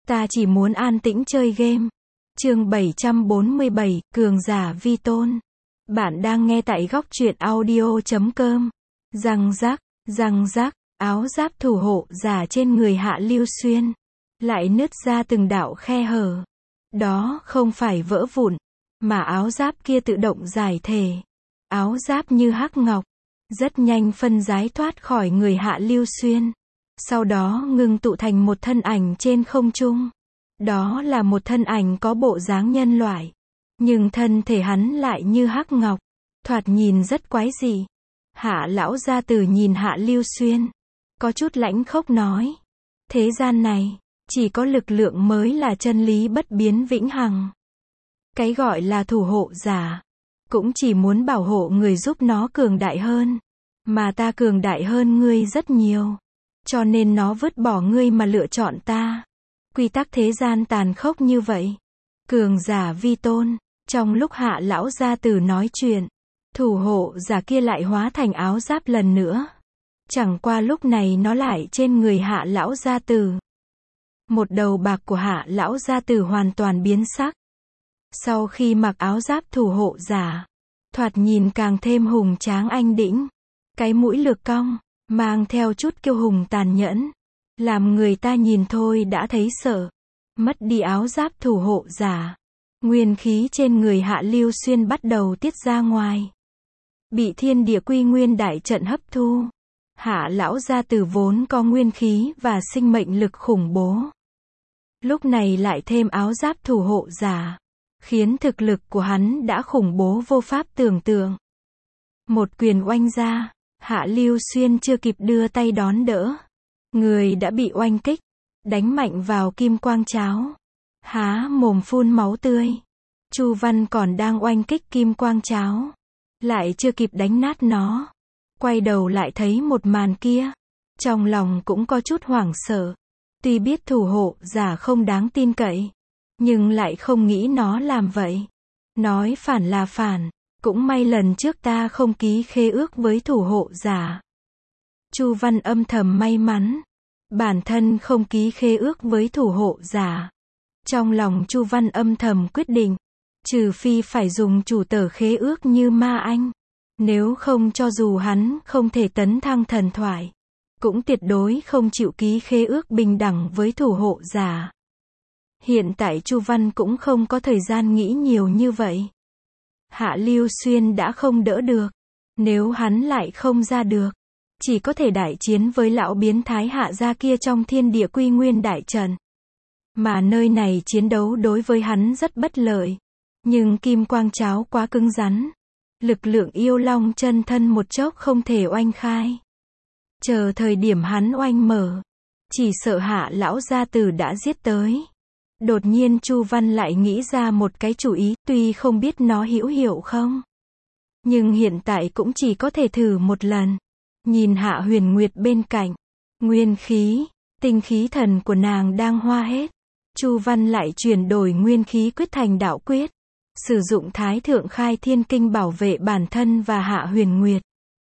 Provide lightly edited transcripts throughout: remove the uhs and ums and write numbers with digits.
Ta chỉ muốn an tĩnh chơi game. Chương 747, Cường giả vi tôn. Bạn đang nghe tại góc truyện audio.com. Răng rắc, áo giáp thủ hộ giả trên người Hạ Lưu Xuyên lại nứt ra từng đạo khe hở. Đó không phải vỡ vụn, mà áo giáp kia tự động giải thể. Áo giáp như hắc ngọc, rất nhanh phân giải thoát khỏi người Hạ Lưu Xuyên. Sau đó ngưng tụ thành một thân ảnh trên không trung. Đó là một thân ảnh có bộ dáng nhân loại, nhưng thân thể hắn lại như hắc ngọc, thoạt nhìn rất quái dị. Hạ lão gia tử nhìn Hạ Lưu Xuyên, có chút lãnh khốc nói: thế gian này, chỉ có lực lượng mới là chân lý bất biến vĩnh hằng. Cái gọi là thủ hộ giả, cũng chỉ muốn bảo hộ người giúp nó cường đại hơn. Mà ta cường đại hơn ngươi rất nhiều, cho nên nó vứt bỏ ngươi mà lựa chọn ta. Quy tắc thế gian tàn khốc như vậy. Cường giả vi tôn. Trong lúc Hạ lão gia tử nói chuyện, thủ hộ giả kia lại hóa thành áo giáp lần nữa. Chẳng qua lúc này nó lại trên người Hạ lão gia tử. Một đầu bạc của Hạ lão gia tử hoàn toàn biến sắc. Sau khi mặc áo giáp thủ hộ giả, thoạt nhìn càng thêm hùng tráng anh đĩnh. Cái mũi lược cong, mang theo chút kiêu hùng tàn nhẫn, làm người ta nhìn thôi đã thấy sợ. Mất đi áo giáp thủ hộ giả, nguyên khí trên người Hạ Lưu Xuyên bắt đầu tiết ra ngoài, bị thiên địa quy nguyên đại trận hấp thu. Hạ lão gia tử vốn có nguyên khí và sinh mệnh lực khủng bố, lúc này lại thêm áo giáp thủ hộ giả, khiến thực lực của hắn đã khủng bố vô pháp tưởng tượng. Một quyền oanh ra, Hạ Lưu Xuyên chưa kịp đưa tay đón đỡ, người đã bị oanh kích, đánh mạnh vào kim quang cháo, há mồm phun máu tươi. Chu Văn còn đang oanh kích kim quang cháo, lại chưa kịp đánh nát nó, quay đầu lại thấy một màn kia, trong lòng cũng có chút hoảng sợ. Tuy biết thủ hộ giả không đáng tin cậy, nhưng lại không nghĩ nó làm vậy. Nói phản là phản, cũng may lần trước ta không ký khế ước với thủ hộ giả. Chu Văn âm thầm may mắn, bản thân không ký khế ước với thủ hộ giả. Trong lòng Chu Văn âm thầm quyết định, trừ phi phải dùng chủ tờ khế ước như Ma Anh, nếu không cho dù hắn không thể tấn thăng thần thoại, cũng tuyệt đối không chịu ký khế ước bình đẳng với thủ hộ giả. Hiện tại Chu Văn cũng không có thời gian nghĩ nhiều như vậy. Hạ Lưu Xuyên đã không đỡ được, nếu hắn lại không ra được, chỉ có thể đại chiến với lão biến thái Hạ gia kia trong thiên địa quy nguyên đại trận. Mà nơi này chiến đấu đối với hắn rất bất lợi, nhưng kim quang cháo quá cứng rắn, lực lượng yêu long chân thân một chốc không thể oanh khai. Chờ thời điểm hắn oanh mở, chỉ sợ Hạ lão gia tử đã giết tới. Đột nhiên Chu Văn lại nghĩ ra một cái chủ ý, tuy không biết nó hữu hiệu không, nhưng hiện tại cũng chỉ có thể thử một lần. Nhìn Hạ Huyền Nguyệt bên cạnh, nguyên khí, tinh khí thần của nàng đang hoa hết. Chu Văn lại chuyển đổi nguyên khí quyết thành đạo quyết, sử dụng Thái Thượng Khai Thiên Kinh bảo vệ bản thân và Hạ Huyền Nguyệt.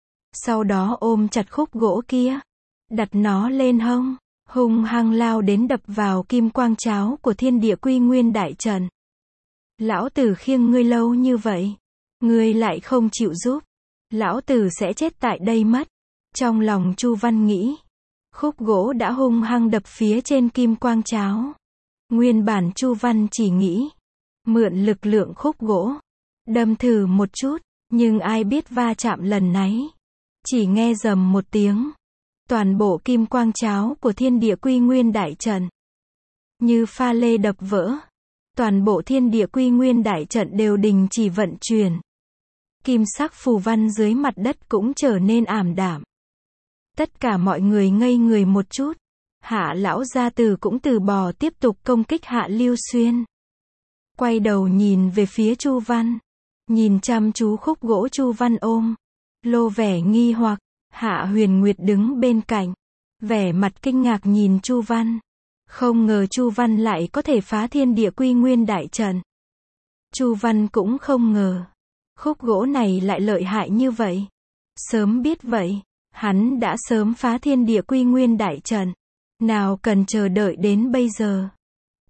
Sau đó ôm chặt khúc gỗ kia, đặt nó lên hông, hung hăng lao đến đập vào kim quang cháo của thiên địa quy nguyên đại trận. Lão tử khiêng ngươi lâu như vậy, ngươi lại không chịu giúp, lão tử sẽ chết tại đây mất. Trong lòng Chu Văn nghĩ, khúc gỗ đã hung hăng đập phía trên kim quang cháo. Nguyên bản Chu Văn chỉ nghĩ mượn lực lượng khúc gỗ, đâm thử một chút, nhưng ai biết va chạm lần này, chỉ nghe rầm một tiếng, toàn bộ kim quang cháo của thiên địa quy nguyên đại trận như pha lê đập vỡ, toàn bộ thiên địa quy nguyên đại trận đều đình chỉ vận chuyển. Kim sắc phù văn dưới mặt đất cũng trở nên ảm đạm. Tất cả mọi người ngây người một chút. Hạ lão gia tử cũng từ bỏ tiếp tục công kích Hạ Lưu Xuyên. Quay đầu nhìn về phía Chu Văn, nhìn chăm chú khúc gỗ Chu Văn ôm, lộ vẻ nghi hoặc. Hạ Huyền Nguyệt đứng bên cạnh, vẻ mặt kinh ngạc nhìn Chu Văn. Không ngờ Chu Văn lại có thể phá thiên địa quy nguyên đại trận. Chu Văn cũng không ngờ, khúc gỗ này lại lợi hại như vậy. Sớm biết vậy, hắn đã sớm phá thiên địa quy nguyên đại trận. Nào cần chờ đợi đến bây giờ.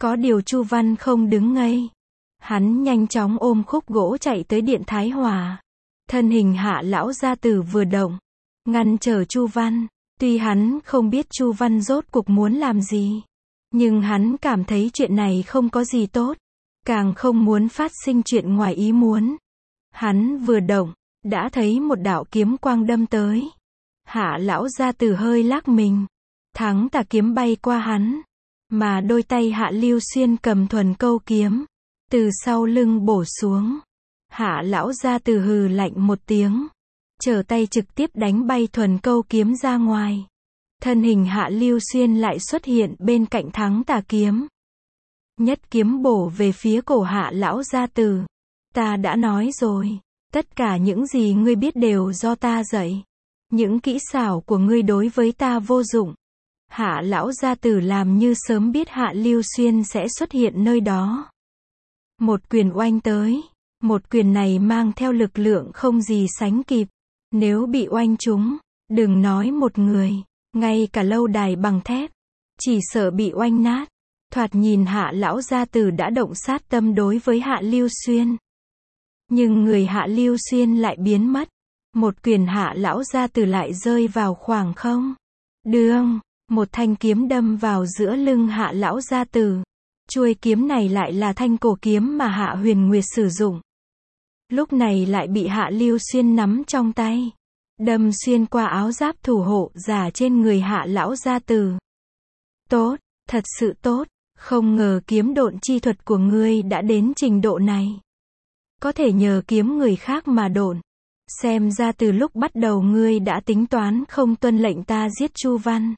Có điều Chu Văn không đứng ngây. Hắn nhanh chóng ôm khúc gỗ chạy tới điện Thái Hòa. Thân hình Hạ lão gia tử vừa động, ngăn trở Chu Văn. Tuy hắn không biết Chu Văn rốt cuộc muốn làm gì, nhưng hắn cảm thấy chuyện này không có gì tốt, càng không muốn phát sinh chuyện ngoài ý muốn. Hắn vừa động, đã thấy một đạo kiếm quang đâm tới. Hạ lão gia tử hơi lắc mình, thắng tà kiếm bay qua hắn, mà đôi tay Hạ Lưu Xuyên cầm thuần câu kiếm, từ sau lưng bổ xuống. Hạ lão gia tử hừ lạnh một tiếng, trở tay trực tiếp đánh bay thuần câu kiếm ra ngoài. Thân hình Hạ Lưu Xuyên lại xuất hiện bên cạnh thắng tà kiếm. Nhất kiếm bổ về phía cổ Hạ lão gia tử. Ta đã nói rồi, tất cả những gì ngươi biết đều do ta dạy. Những kỹ xảo của ngươi đối với ta vô dụng. Hạ lão gia tử làm như sớm biết Hạ Lưu Xuyên sẽ xuất hiện nơi đó. Một quyền oanh tới. Một quyền này mang theo lực lượng không gì sánh kịp. Nếu bị oanh trúng, đừng nói một người, ngay cả lâu đài bằng thép, chỉ sợ bị oanh nát. Thoạt nhìn Hạ lão gia tử đã động sát tâm đối với Hạ Lưu Xuyên. Nhưng người Hạ Lưu Xuyên lại biến mất. Một quyền Hạ lão gia tử lại rơi vào khoảng không. Đương, một thanh kiếm đâm vào giữa lưng Hạ lão gia tử. Chuôi kiếm này lại là thanh cổ kiếm mà Hạ Huyền Nguyệt sử dụng. Lúc này lại bị Hạ Lưu Xuyên nắm trong tay, đâm xuyên qua áo giáp thủ hộ giả trên người Hạ lão gia tử. Tốt, thật sự tốt, không ngờ kiếm độn chi thuật của ngươi đã đến trình độ này. Có thể nhờ kiếm người khác mà độn. Xem ra từ lúc bắt đầu ngươi đã tính toán không tuân lệnh ta giết Chu Văn.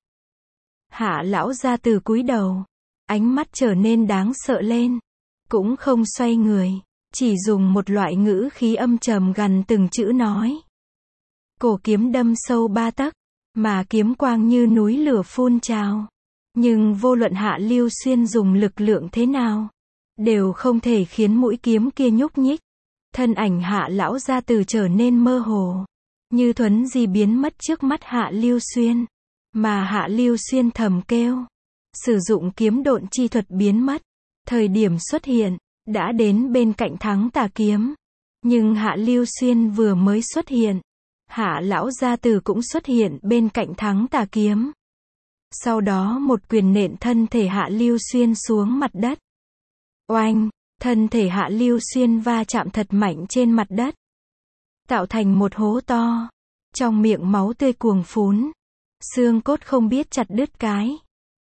Hạ lão gia tử cúi đầu, ánh mắt trở nên đáng sợ lên, cũng không xoay người, chỉ dùng một loại ngữ khí âm trầm gần từng chữ nói. Cổ kiếm đâm sâu 3 tấc, mà kiếm quang như núi lửa phun trào. Nhưng vô luận Hạ Lưu Xuyên dùng lực lượng thế nào, đều không thể khiến mũi kiếm kia nhúc nhích. Thân ảnh Hạ lão gia tử trở nên mơ hồ, như thuấn di biến mất trước mắt Hạ Lưu Xuyên. Mà Hạ Lưu Xuyên thầm kêu, sử dụng kiếm độn chi thuật biến mất. Thời điểm xuất hiện, đã đến bên cạnh thắng tà kiếm. Nhưng Hạ Lưu Xuyên vừa mới xuất hiện, Hạ lão gia tử cũng xuất hiện bên cạnh thắng tà kiếm. Sau đó một quyền nện thân thể Hạ Lưu Xuyên xuống mặt đất. Oanh, thân thể Hạ Lưu Xuyên va chạm thật mạnh trên mặt đất, tạo thành một hố to. Trong miệng máu tươi cuồng phún, xương cốt không biết chặt đứt cái.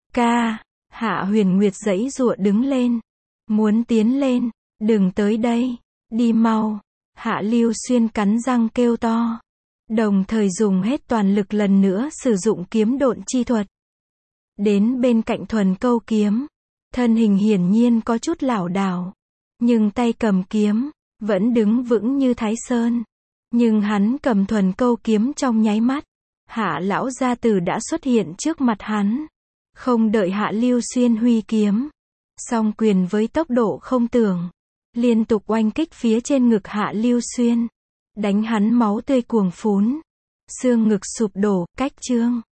Hạ Huyền Nguyệt giãy giụa đứng lên, muốn tiến lên. Đừng tới đây, đi mau. Hạ Lưu Xuyên cắn răng kêu to, đồng thời dùng hết toàn lực lần nữa sử dụng kiếm độn chi thuật. Đến bên cạnh thuần câu kiếm, thân hình hiển nhiên có chút lảo đảo, nhưng tay cầm kiếm vẫn đứng vững như Thái Sơn. Nhưng hắn cầm thuần câu kiếm trong nháy mắt, Hạ lão gia tử đã xuất hiện trước mặt hắn. Không đợi Hạ Lưu Xuyên huy kiếm, song quyền với tốc độ không tưởng, liên tục oanh kích phía trên ngực Hạ Lưu Xuyên, đánh hắn máu tươi cuồng phún, xương ngực sụp đổ, cách trương.